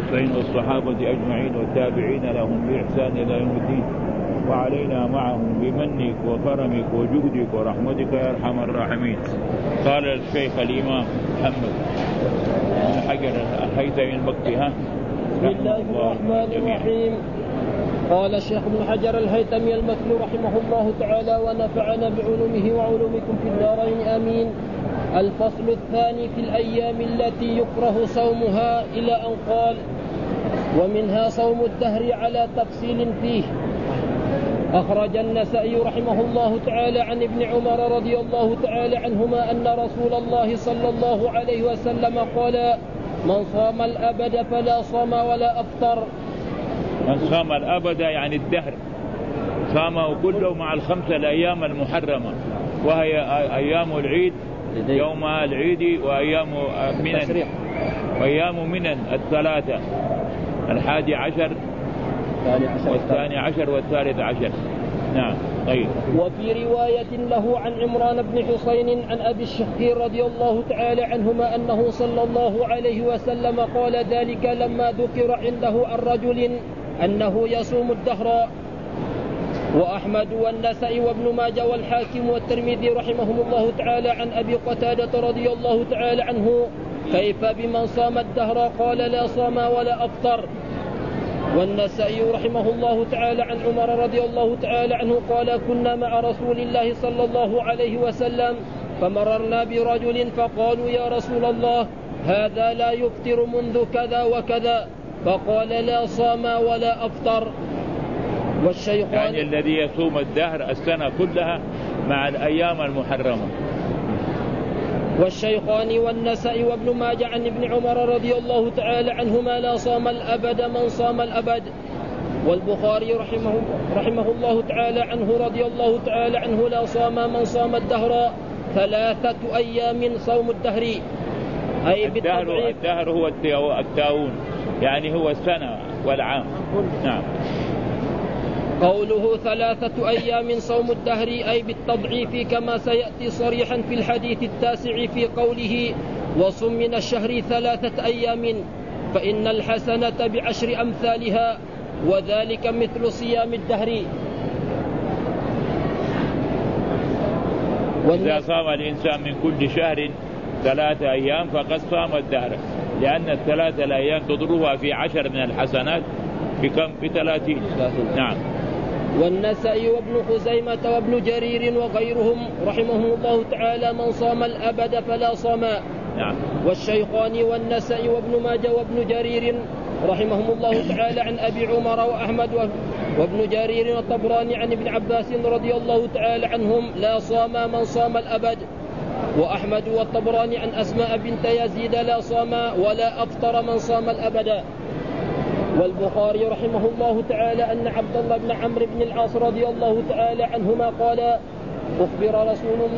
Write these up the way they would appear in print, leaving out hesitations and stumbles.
والتابعين والصحابة أجمعين والتابعين لهم بإحسان إلى يوم الدين، وعلينا معهم بمنك وكرمك وجودك ورحمتك يا أرحم الراحمين. قال الشيخ الإمام محمد بن حجر الهيثمي المكي. بسم الله الرحمن الرحيم. قال الشيخ ابن حجر الهيثمي المكي رحمه الله تعالى ونفعنا بعلومه وعلومكم في الدارين آمين. الفصل الثاني في الأيام التي يكره صومها إلى أن قال: ومنها صوم الدهر على تفصيل فيه. أخرج النسائي رحمه الله تعالى عن ابن عمر رضي الله تعالى عنهما أن رسول الله صلى الله عليه وسلم قال: من صام الأبد فلا صام ولا أفطر. من صام الأبد يعني الدهر، صامه كله مع الخمسة الأيام المحرمة، وهي أيام العيد يوم العيد وأيام منن، وأيام منن الثلاثة، 11 والثاني عشر والثالث عشر. نعم. طيب. وفي رواية له عن عمران بن حسين عن أبي الشخير رضي الله تعالى عنهما أنه صلى الله عليه وسلم قال ذلك لما ذكر عنده عن رجل أنه يصوم الدهر. وأحمد والنسائي وابن ماجه والحاكم والترمذي رحمهم الله تعالى عن أبي قتادة رضي الله تعالى عنه: كيف بمن صام الدهر؟ قال: لا صام ولا أفطر. والنسائي رحمه الله تعالى عن عمر رضي الله تعالى عنه قال: كنا مع رسول الله صلى الله عليه وسلم فمررنا برجل فقالوا: يا رسول الله، هذا لا يفطر منذ كذا وكذا. فقال: لا صام ولا أفطر. والشيخان يعني الذي يصوم الدهر السنة كلها مع الأيام المحرمة. والشيخان والنسائي وابن ماجه عن ابن عمر رضي الله تعالى عنهما: لا صام الأبد من صام الأبد. والبخاري رحمه الله تعالى عنه رضي الله تعالى عنه: لا صام من صام الدهر 3 أيام صوم الدهر، أي الدهر هو التاون، يعني هو السنة والعام. نعم. قوله 3 أيام صوم الدهر أي بالتضعيف كما سيأتي صريحا في الحديث 9 في قوله: وصم من الشهر 3 أيام فإن الحسنة ب10 أمثالها، وذلك مثل صيام الدهر. إذا صام الإنسان من كل شهر 3 أيام فقد صام الدهر، لأن 3 الأيام تضربها في 10 من الحسنات بكم؟ ب30. نعم. والنسائي وابن خزيمة وابن جرير وغيرهم رحمهم الله تعالى: من صام الأبد فلا صام. نعم. والشيخان والنسائي وابن ماجه وابن جرير رحمهم الله تعالى عن أبي عمر وأحمد وابن جرير والطبراني عن ابن عباس رضي الله تعالى عنهم: لا صام من صام الأبد. وأحمد والطبراني عن أسماء بنت يزيد: لا صام ولا أفطر من صام الأبد. والبخاري رحمه الله تعالى أن عبد الله بن عمرو بن العاص رضي الله تعالى عنهما قال: أخبر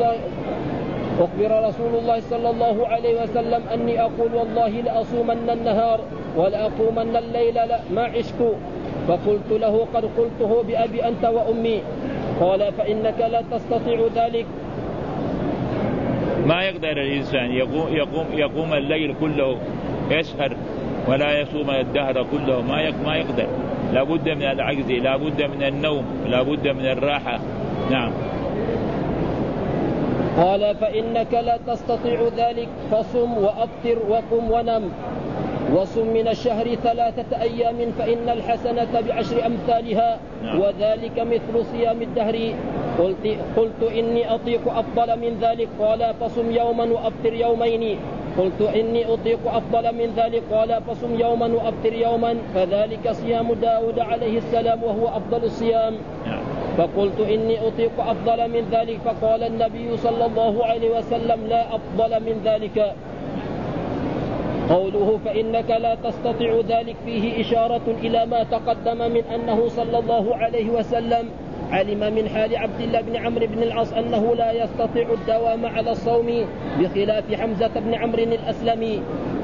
رسول الله صلى الله عليه وسلم أني أقول: والله لأصومن النهار ولأقومن الليل ما عشت. فقلت له: قد قلته بأبي أنت وأمي. قال: فإنك لا تستطيع ذلك. ما يقدر الإنسان يقوم الليل كله يسهر ولا يصوم الدهر كله، ما يقدر. لا بد من العجز، لا بد من النوم، لا بد من الراحة. نعم. قال: فإنك لا تستطيع ذلك، فصم وأفطر وقم ونم. وصم من الشهر 3 أيام فإن الحسنة ب10 أمثالها. نعم. وذلك مثل صيام الدهر. قلت إني أطيق أفضل من ذلك. قال: فصم يوما وأفطر يومين. قلت إني أطيق أفضل من ذلك. قال: فصم يوما وأفطر يوما. فذلك صيام داود عليه السلام وهو أفضل الصيام. فقلت إني أطيق أفضل من ذلك. فقال النبي صلى الله عليه وسلم: لا أفضل من ذلك. قوله فإنك لا تستطيع ذلك فيه إشارة إلى ما تقدم من أنه صلى الله عليه وسلم علم من حال عبد الله بن عمرو بن العاص أنه لا يستطيع الدوام على الصوم بخلاف حمزة بن عمرو الأسلمي.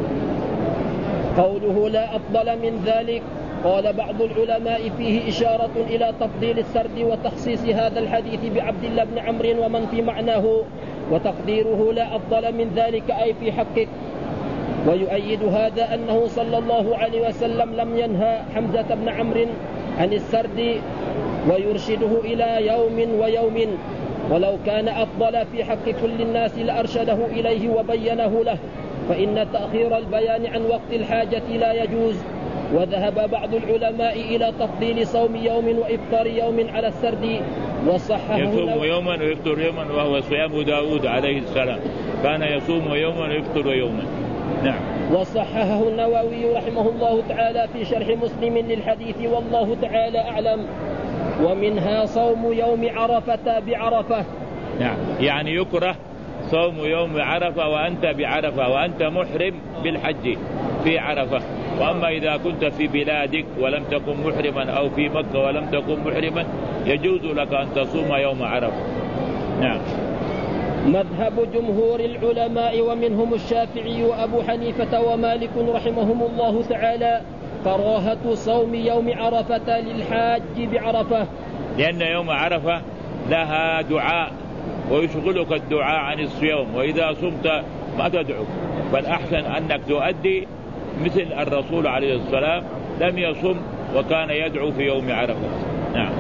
قوله لا أفضل من ذلك، قال بعض العلماء فيه إشارة إلى تفضيل السرد وتخصيص هذا الحديث بعبد الله بن عمرو ومن في معناه، وتقديره لا أفضل من ذلك أي في حقك. ويؤيد هذا أنه صلى الله عليه وسلم لم ينهى حمزة بن عمرو عن السرد ويرشده إلى يوم ويوم، ولو كان أفضل في حق كل الناس لأرشده إليه وبينه له، فإن تأخير البيان عن وقت الحاجة لا يجوز. وذهب بعض العلماء إلى تفضيل صوم يوم وإفطار يوم على السرد وصححه. يصوم يوما ويفطر يوما، وهو صيام داود عليه السلام، كان يصوم يوما ويفطر يوما. نعم. وصححه النووي رحمه الله تعالى في شرح مسلم للحديث، والله تعالى أعلم. ومنها صوم يوم عرفة بعرفة. نعم، يعني يكره صوم يوم عرفة وأنت بعرفة وأنت محرم بالحج في عرفة. وأما إذا كنت في بلادك ولم تكن محرما أو في مكة ولم تكن محرما يجوز لك أن تصوم يوم عرفة. نعم. مذهب جمهور العلماء ومنهم الشافعي وأبو حنيفة ومالك رحمهم الله تعالى كراهة صوم يوم عرفة للحاج بعرفة، لأن يوم عرفة لها دعاء ويشغلك الدعاء عن الصيام، وإذا صمت ما تدعو، فالأحسن أنك تؤدي مثل الرسول عليه السلام لم يصم وكان يدعو في يوم عرفة. نعم.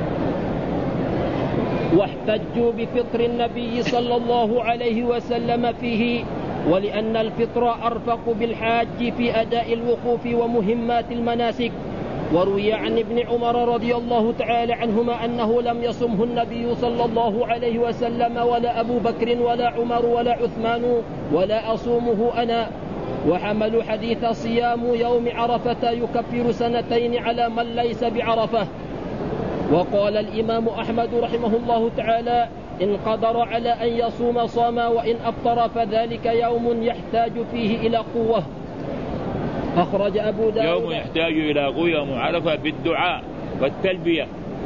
واحتجوا بفطر النبي صلى الله عليه وسلم فيه، ولأن الفطر أرفق بالحاج في أداء الوقوف ومهمات المناسك. وروي عن ابن عمر رضي الله تعالى عنهما أنه لم يصمه النبي صلى الله عليه وسلم ولا أبو بكر ولا عمر ولا عثمان ولا أصومه أنا، وحملوا حديث صيام يوم عرفة يكفر سنتين على من ليس بعرفة. وقال الإمام أحمد رحمه الله تعالى إن قدر على أن يصوم صام، وإن أفطر فذلك يوم يحتاج فيه إلى قوة. أخرج أبو داود. يوم يحتاج إلى قوة يوم عرفة بالدعاء والتلبية،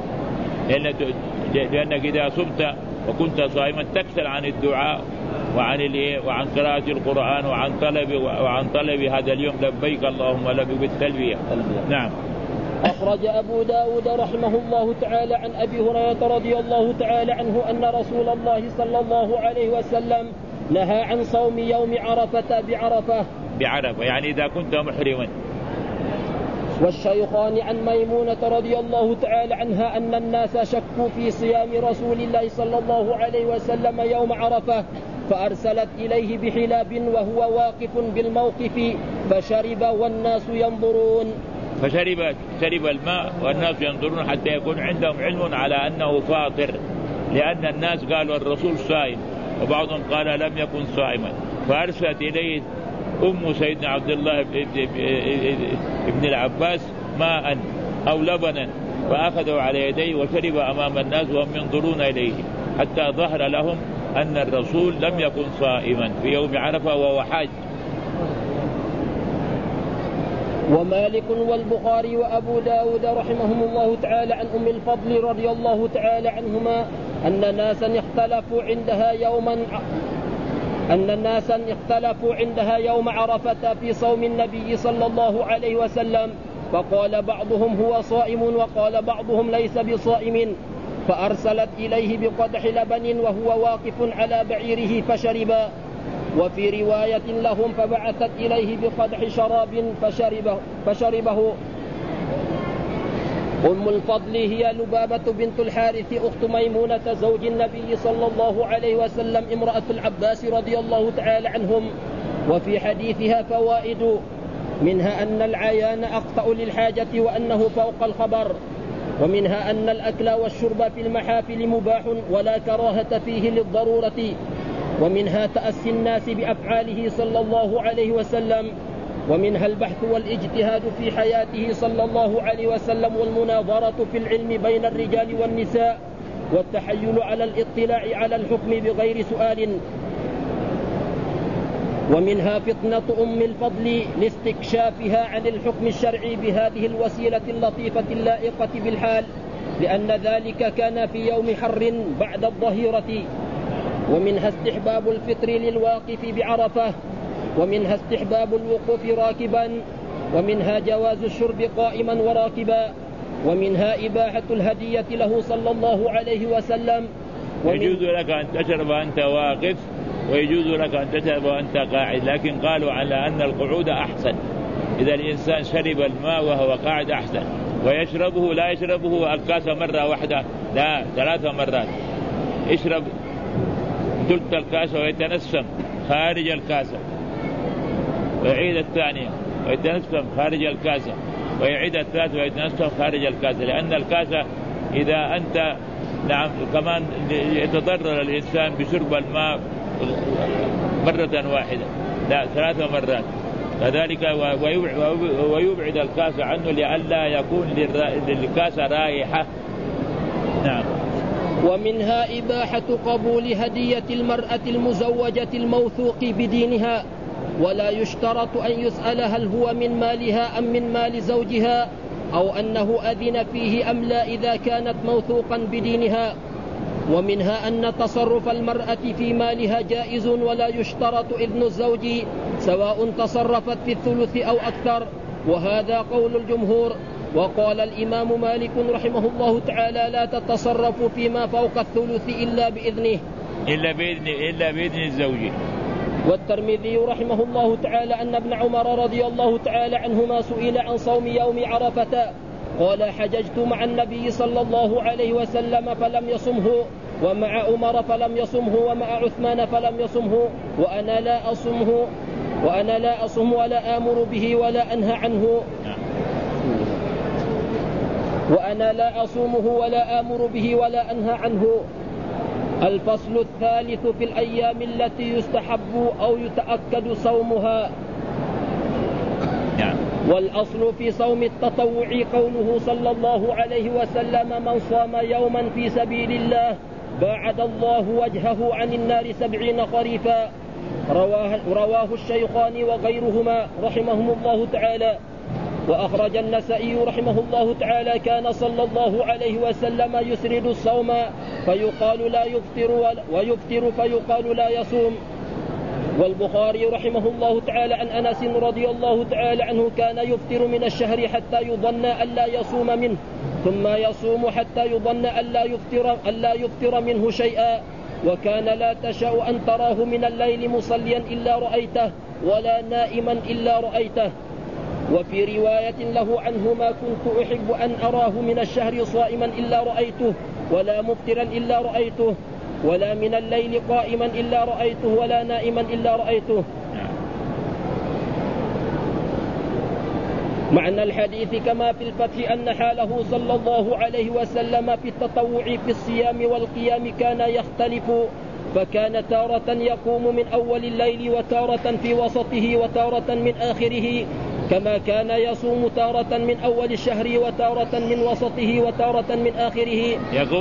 لأنك إذا صمت وكنت صائما تكسل عن الدعاء وعن قراءة القرآن وعن طلب هذا اليوم لبيك اللهم لبيك بالتلبية. نعم. أخرج أبو داود رحمه الله تعالى عن أبي هريرة رضي الله تعالى عنه أن رسول الله صلى الله عليه وسلم نهى عن صوم يوم عرفة بعرفة، يعني إذا كنت محرما. والشيخان عن ميمونة رضي الله تعالى عنها أن الناس شكوا في صيام رسول الله صلى الله عليه وسلم يوم عرفة، فأرسلت إليه بحلاب وهو واقف بالموقف فشرب والناس ينظرون. فشرب الماء والناس ينظرون حتى يكون عندهم علم على أنه فاطر، لأن الناس قالوا الرسول صائم وبعضهم قال لم يكن صائما، فأرسلت إليه أم سيدنا عبد الله ابن العباس ماء أو لبنا فأخذوا على يديه وشرب أمام الناس وهم ينظرون إليه، حتى ظهر لهم أن الرسول لم يكن صائما في يوم عرفة وهو حاج. ومالك والبخاري وأبو داود رحمهم الله تعالى عن أم الفضل رضي الله تعالى عنهما أن ناسا اختلفوا عندها يوم عرفة في صوم النبي صلى الله عليه وسلم، فقال بعضهم هو صائم وقال بعضهم ليس بصائم، فأرسلت إليه بقدح لبن وهو واقف على بعيره فشرب. وفي رواية لهم فبعثت إليه بقدح شراب فشربه. أم الفضل هي لبابة بنت الحارث أخت ميمونة زوج النبي صلى الله عليه وسلم امرأة العباس رضي الله تعالى عنهم. وفي حديثها فوائد، منها أن العيان أخطأ للحاجة وأنه فوق الخبر، ومنها أن الأكل والشرب في المحافل مباح ولا كراهة فيه للضرورة، ومنها تأسي الناس بأفعاله صلى الله عليه وسلم، ومنها البحث والاجتهاد في حياته صلى الله عليه وسلم والمناظرة في العلم بين الرجال والنساء، والتحيل على الاطلاع على الحكم بغير سؤال. ومنها فطنة أم الفضل لاستكشافها عن الحكم الشرعي بهذه الوسيلة اللطيفة اللائقة بالحال، لأن ذلك كان في يوم حر بعد الظهيرة. ومنها استحباب الفطر للواقف بعرفة، ومنها استحباب الوقوف راكبا، ومنها جواز الشرب قائما وراكبا، ومنها إباحة الهدية له صلى الله عليه وسلم. يجوز لك أن تشرب أنت واقف ويجوز لك أن تذهب وأنت قاعد، لكن قالوا على أن القعود أحسن. إذا الإنسان شرب الماء وهو قاعد أحسن. ويشربه لا يشربه الكاس مرة واحدة، لا 3 مرات. يشرب ثلث الكاس ويتنسم خارج الكاسة، ويعيد الثانية ويتنسم خارج الكاسة، ويعيد الثالث ويتنسم خارج الكاسة. لأن الكاسة إذا أنت نعم كمان يتضرر الإنسان بشرب الماء مرة واحدة، لا 3 مرات. كذلك ويبعد الكاس عنه لئلا يكون للكاس رائحة. نعم. ومنها إباحة قبول هدية المرأة المزوجة الموثوق بدينها، ولا يشترط أن يسأل هل هو من مالها أم من مال زوجها، أو أنه أذن فيه أم لا إذا كانت موثوقا بدينها. ومنها أن تصرف المرأة في مالها جائز، ولا يشترط إذن الزوج سواء تصرفت في الثلث أو أكثر، وهذا قول الجمهور. وقال الإمام مالك رحمه الله تعالى: لا تتصرف فيما فوق الثلث إلا بإذنه، إلا بإذن الزوج. والترمذي رحمه الله تعالى أن ابن عمر رضي الله تعالى عنهما سئل عن صوم يوم عرفة، قال: حججت مع النبي صلى الله عليه وسلم فلم يصمه، ومع عمر فلم يصمه، ومع عثمان فلم يصمه، وأنا لا أصم ولا آمر به ولا أنهى عنه، وأنا لا أصومه ولا آمر به ولا أنهى عنه. الفصل الثالث في الأيام التي يستحب أو يتأكد صومها. والأصل في صوم التطوع قوله صلى الله عليه وسلم: من صام يوما في سبيل الله باعد الله وجهه عن النار 70 خريفا. رواه الشيخان وغيرهما رحمهم الله تعالى. وأخرج النسائي رحمه الله تعالى: كان صلى الله عليه وسلم يسرد الصوم فيقال لا يفطر، ويفطر فيقال لا يصوم. والبخاري رحمه الله تعالى عن أنس رضي الله تعالى عنه: كان يفطر من الشهر حتى يظن ألا يصوم منه، ثم يصوم حتى يظن ألا يفطر منه شيئا، وكان لا تشاء أن تراه من الليل مصليا إلا رأيته، ولا نائما إلا رأيته. وفي رواية له عنه: ما كنت أحب أن أراه من الشهر صائما إلا رأيته، ولا مفطرا إلا رأيته، ولا من الليل قائما إلا رأيته، ولا نائما إلا رأيته. معنى الحديث كما في الفتح أن حاله صلى الله عليه وسلم في التطوع في الصيام والقيام كان يختلف، فكان تارة يقوم من أول الليل، وتارة في وسطه، وتارة من آخره، كما كان يصوم تارة من أول الشهر، وتارة من وسطه، وتارة من آخره.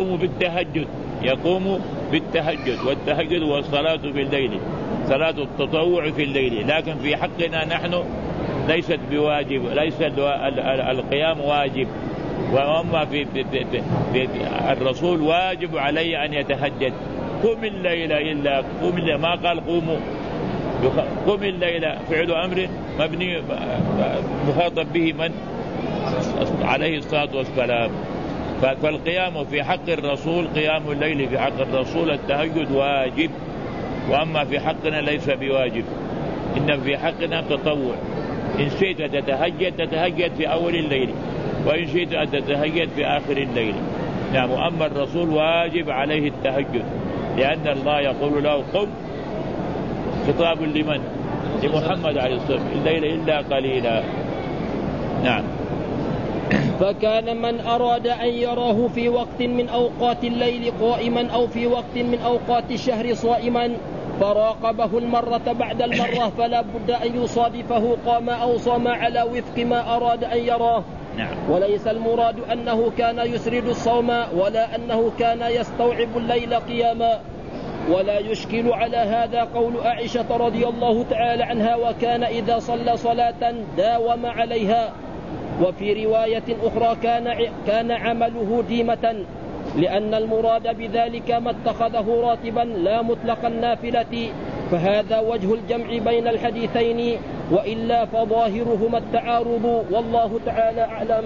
يقوم بالتهجد، والتهجد هو الصلاة في الليل، صلاة التطوع في الليل. لكن في حقنا نحن ليست بواجب، ليس القيام واجب. وأما في الرسول واجب عليه أن يتهجد. قم الليل إلا قم الليل، ما قال قوموا. قم الليل فعل أمر مبني مخاطب به من؟ عليه الصلاة والسلام. فالقيام في حق الرسول، قيام الليل في حق الرسول التهجد واجب، وأما في حقنا ليس بواجب، إن في حقنا تطوع. إن شئت تتهجد في أول الليل، وإن شئت أن تتهجد في آخر الليل. نعم. وأما الرسول واجب عليه التهجد، لأن الله يقول له: قم. خطاب لمن؟ لمحمد عليه الصلاة والسلام: الليل إلا قليلا. نعم. فكان من أراد أن يراه في وقت من أوقات الليل قائما، أو في وقت من أوقات الشهر صائما، فراقبه المرة بعد المرة، فلا بد أن يصادفه قام أو صام على وفق ما أراد أن يراه. وليس المراد أنه كان يسرد الصوم، ولا أنه كان يستوعب الليل قياما. ولا يشكل على هذا قول عائشة رضي الله تعالى عنها: وكان إذا صلى صلاة داوم عليها. وفي رواية أخرى: كان عمله ديمة، لأن المراد بذلك ما اتخذه راتبا لا مطلق النافلة. فهذا وجه الجمع بين الحديثين، وإلا فظاهرهما التعارض، والله تعالى أعلم.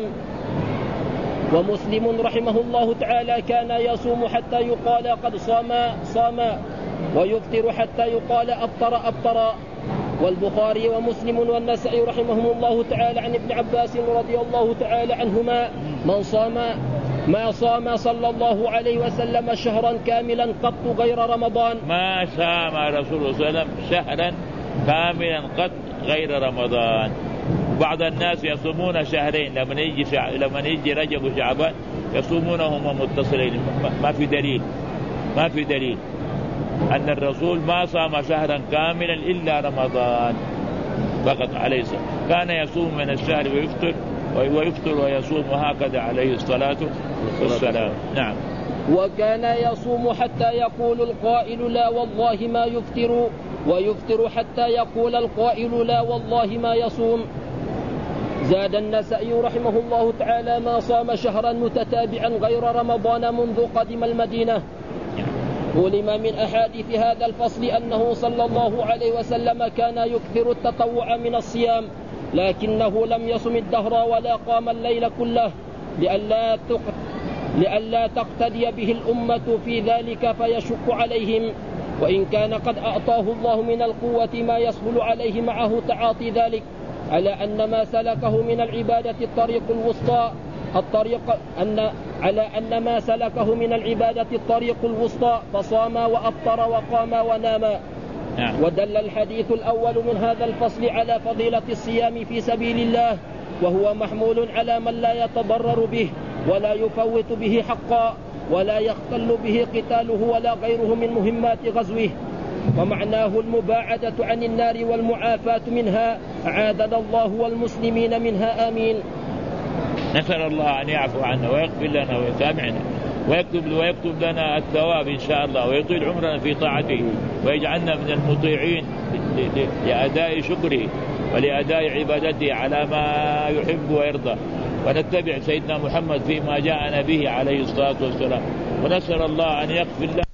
ومسلم رحمه الله تعالى كان يصوم حتى يقال قد صام، ويفطر حتى يقال أفطر. والبخاري ومسلم والنسائي رحمهم الله تعالى عن ابن عباس رضي الله تعالى عنهما ما صام صلى الله عليه وسلم شهرا كاملا قط غير رمضان. ما صام رسول الله صلى الله عليه وسلم شهرا كاملا قط غير رمضان. بعض الناس يصومون شهرين، لما يجي رجب وشعبان يصومونهما متصلين. ما في دليل أن الرسول ما صام شهرا كاملا إلا رمضان فقط عليه الصلاة. كان يصوم من الشهر ويفطر ويصوم، وهكذا عليه الصلاة والسلام. نعم. وكان يصوم حتى يقول القائل لا والله ما يفطر، ويفطر حتى يقول القائل لا والله ما يصوم. زاد النسائي رحمه الله تعالى ما صام شهرا متتابعا غير رمضان منذ قدم المدينة. علم من أحاديث هذا الفصل أنه صلى الله عليه وسلم كان يكثر التطوع من الصيام، لكنه لم يصم الدهر ولا قام الليل كله لئلا تقتدي به الأمة في ذلك فيشق عليهم، وإن كان قد أعطاه الله من القوة ما يسهل عليه معه تعاطي ذلك، على أن ما سلكه من العبادة الطريق الوسطى فصام وأفطر وقام ونام. ودل الحديث الأول من هذا الفصل على فضيلة الصيام في سبيل الله، وهو محمول على من لا يتضرر به ولا يفوت به حقا ولا يختل به قتاله ولا غيره من مهمات غزوه، ومعناه المباعدة عن النار والمعافاة منها، أعاذنا الله والمسلمين منها، آمين. نسأل الله أن يعفو عنا ويغفر لنا ويسامحنا ويكتب لنا الثواب إن شاء الله، ويطيل عمرنا في طاعته، ويجعلنا من المطيعين لأداء شكره ولأداء عبادته على ما يحب ويرضى، ونتبع سيدنا محمد فيما جاءنا به عليه الصلاة والسلام. ونسأل الله أن يغفر لنا